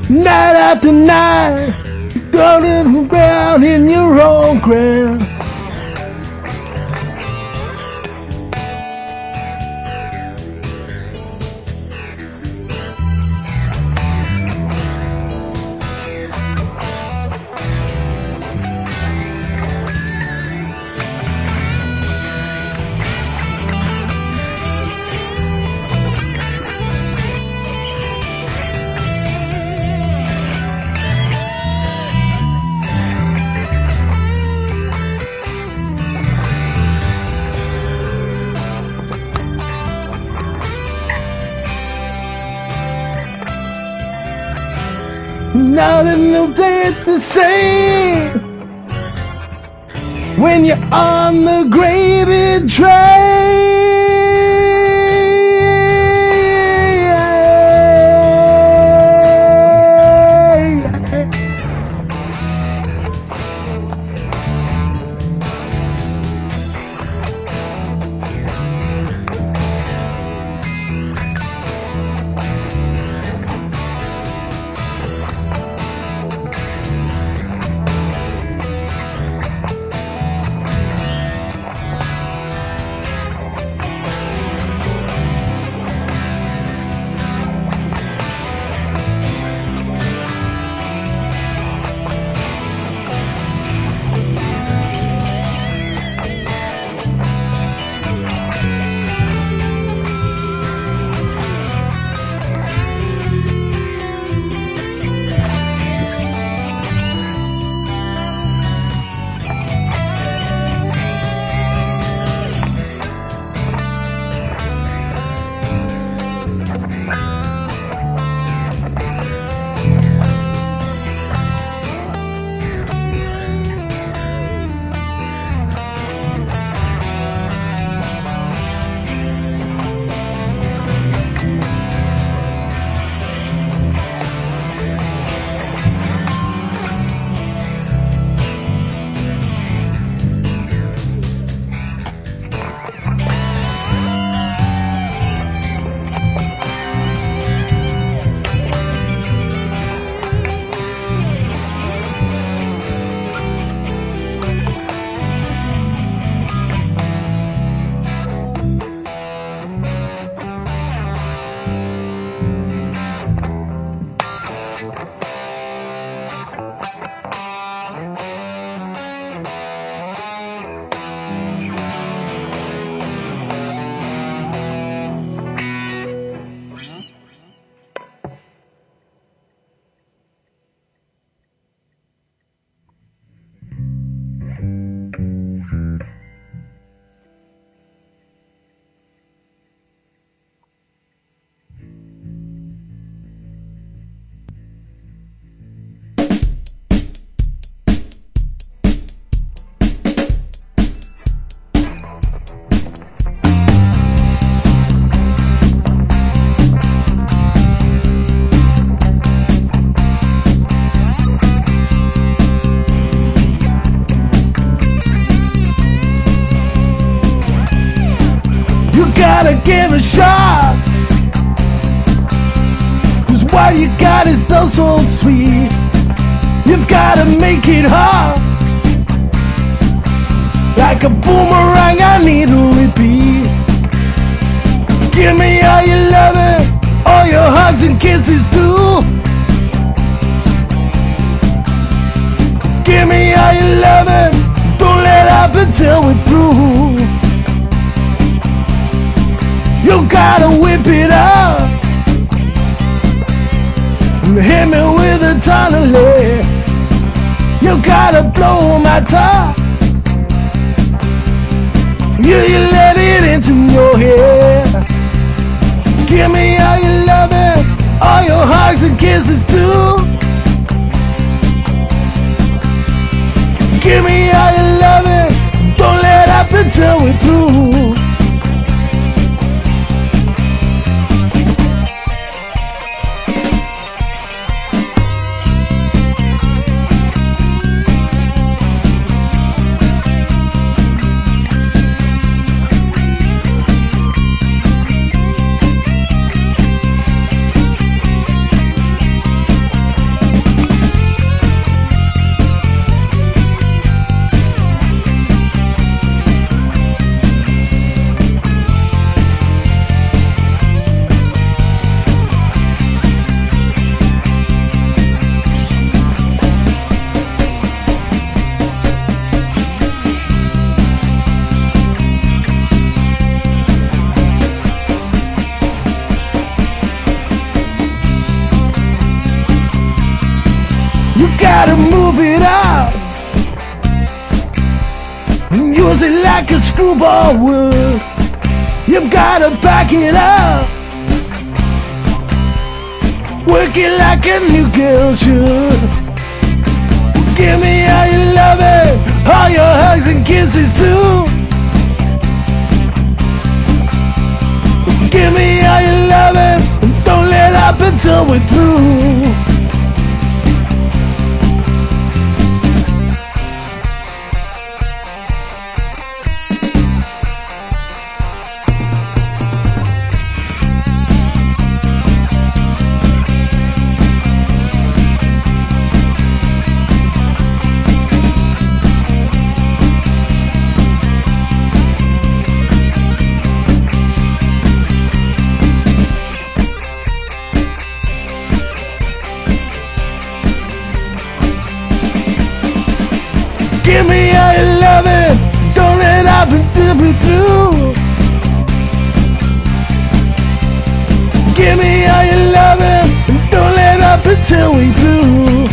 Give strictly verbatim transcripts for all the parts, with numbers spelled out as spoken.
Night after night, golden ground in your own ground. Nothing will stay the same when you're on the gravy train. Gotta give a shot, 'cause what you got is still so sweet. You've gotta make it hard, like a boomerang I need to repeat. Give me all your loving, all your hugs and kisses too. Give me all your loving, don't let up until we're through. You gotta whip it up and hit me with a ton of lead. You gotta blow my top. You, you let it into your head. Give me all your loving, all your hugs and kisses too. Give me all your loving, don't let up until we're through. gotta move it up and use it like a screwball would. You've gotta back it up, work it like a new girl should. Give me all your loving, all your hugs and kisses too. Give me all your loving, and don't let up until we're through. Give me all your loving, don't let up until we're through. Give me all your loving, and don't let up until we're through.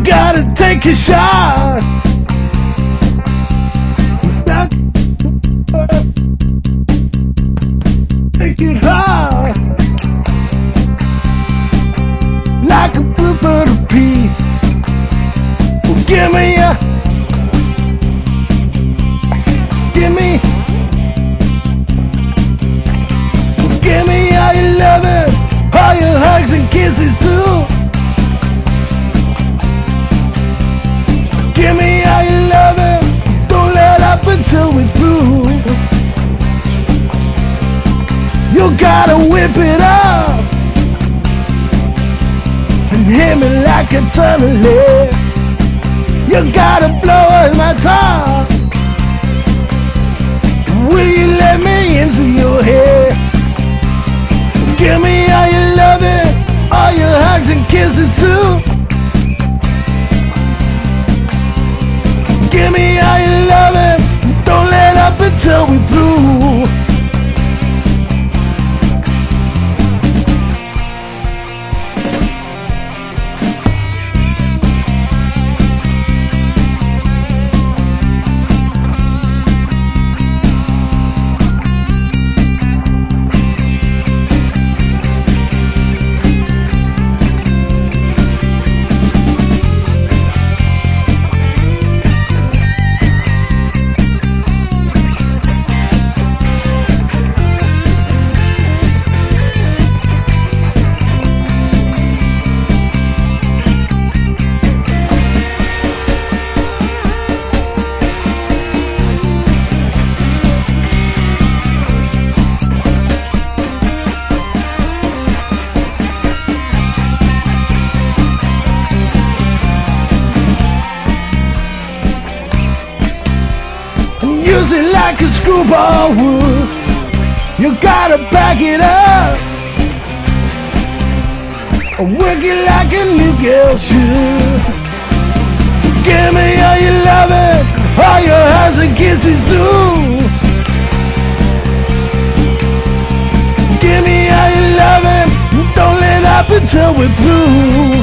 gotta take a shot. Take it hard, like a bluebird of pea. Well, give me a, give me, well, give me all your loving, all your hugs and kisses too. Give me all your loving, don't let up until we're through. You gotta whip it up and hit me like a ton of lead. You gotta blow us my top. Will you let me into your head? Give me all your loving, all your hugs and kisses too. Give me all your loving, don't let up until we're through. Use it like a screwball would. You gotta back it up, work it like a new girl should. Give me all your loving, all your hugs and kisses too. Give me all your loving, don't let up until we're through.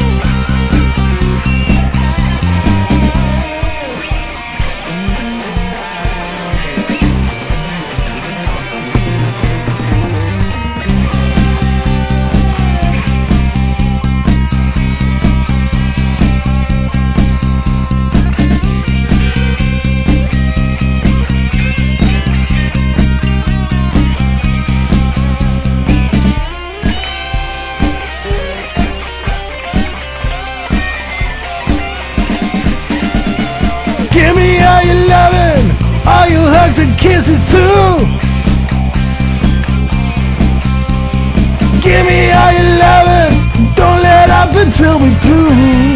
Give me all your loving, all your hugs and kisses too. Give me all your loving, don't let up until we're through.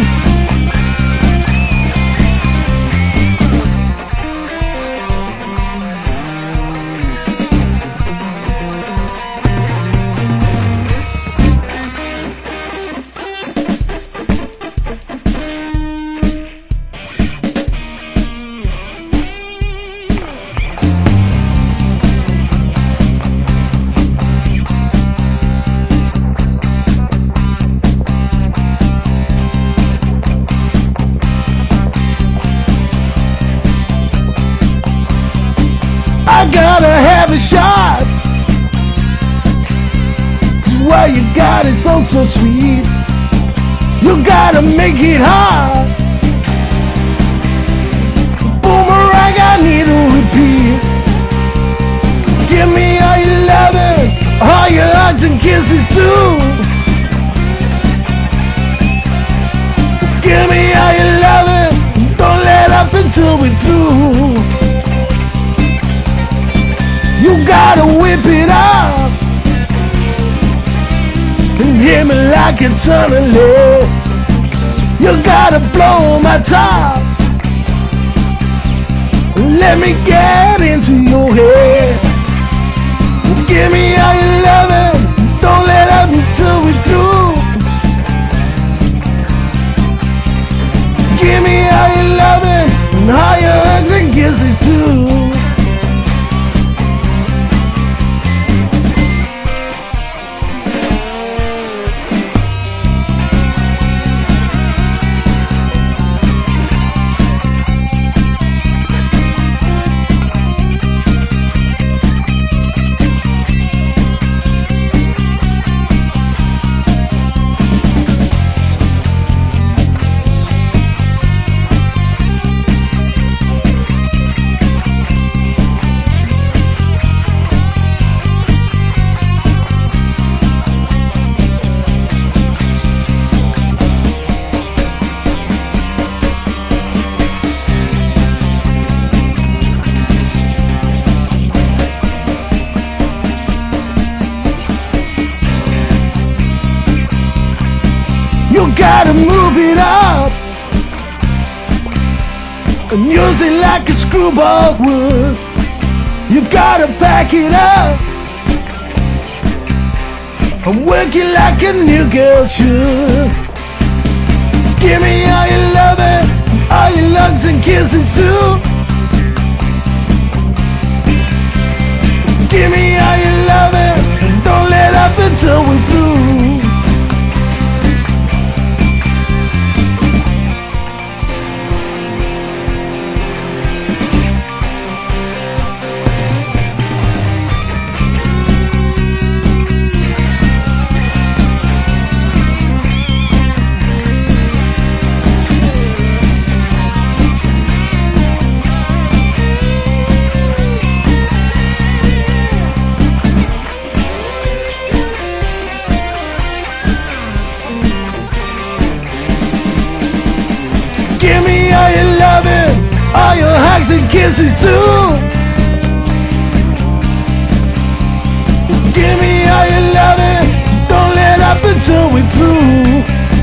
I gotta have a shot. Why you got it so, so sweet. You gotta make it hard. Boomerang, I need to repeat. Give me all your loving, all your hugs and kisses too. Give me all your loving, don't let up until we're through. You gotta whip it up and hit me like a ton of lead. You gotta blow my top, let me get into your head. Give me all your loving, don't let up until we're through. Give me all your loving and all your hugs and kisses too. gotta move it up and use it like a screwball would. You gotta pack it up and work it like a new girl should. Give me all your loving, all your hugs and kisses too. Give me all your loving, and don't let up until we're through. Give me all your loving, all your hugs and kisses too. Give me all your loving, don't let up until we're through.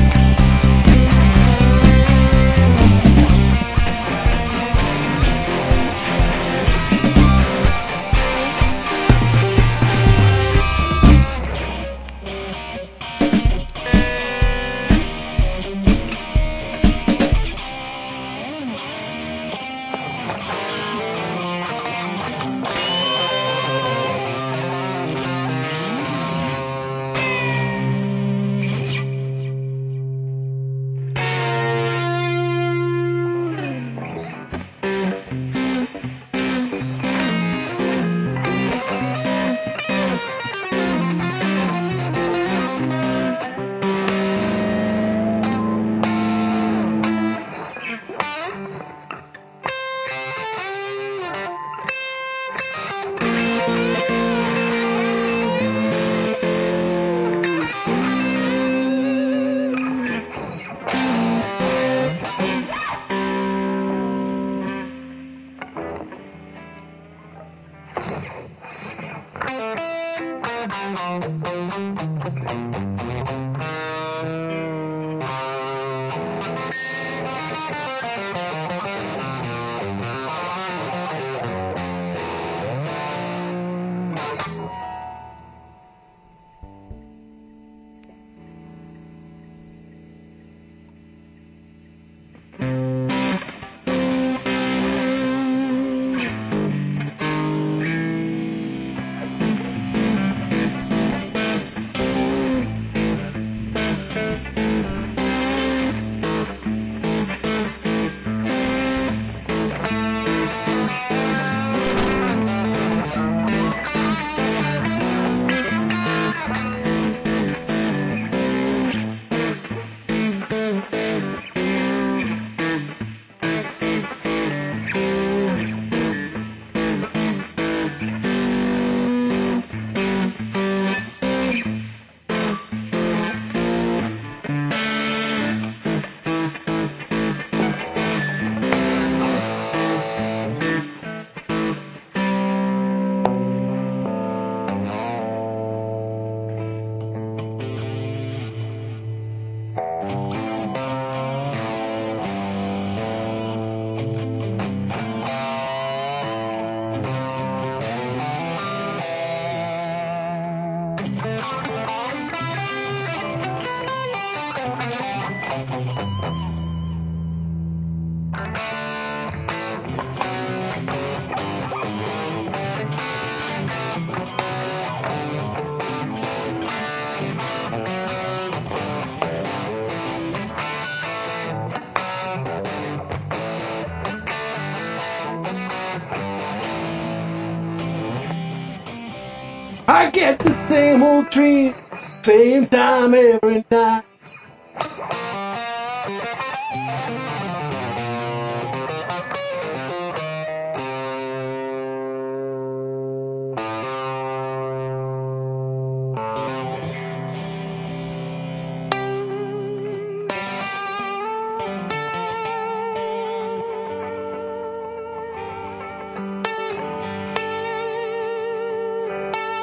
I get the same old dream, same time every night.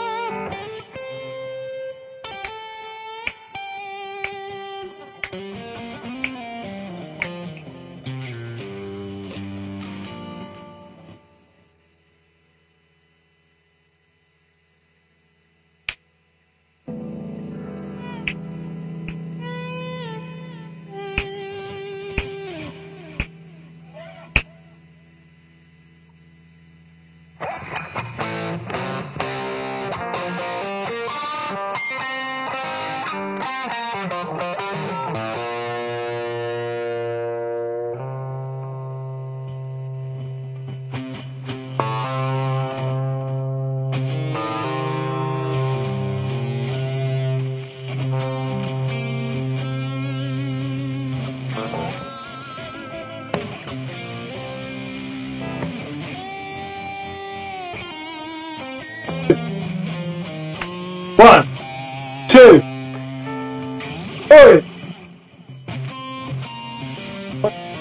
Thank you. But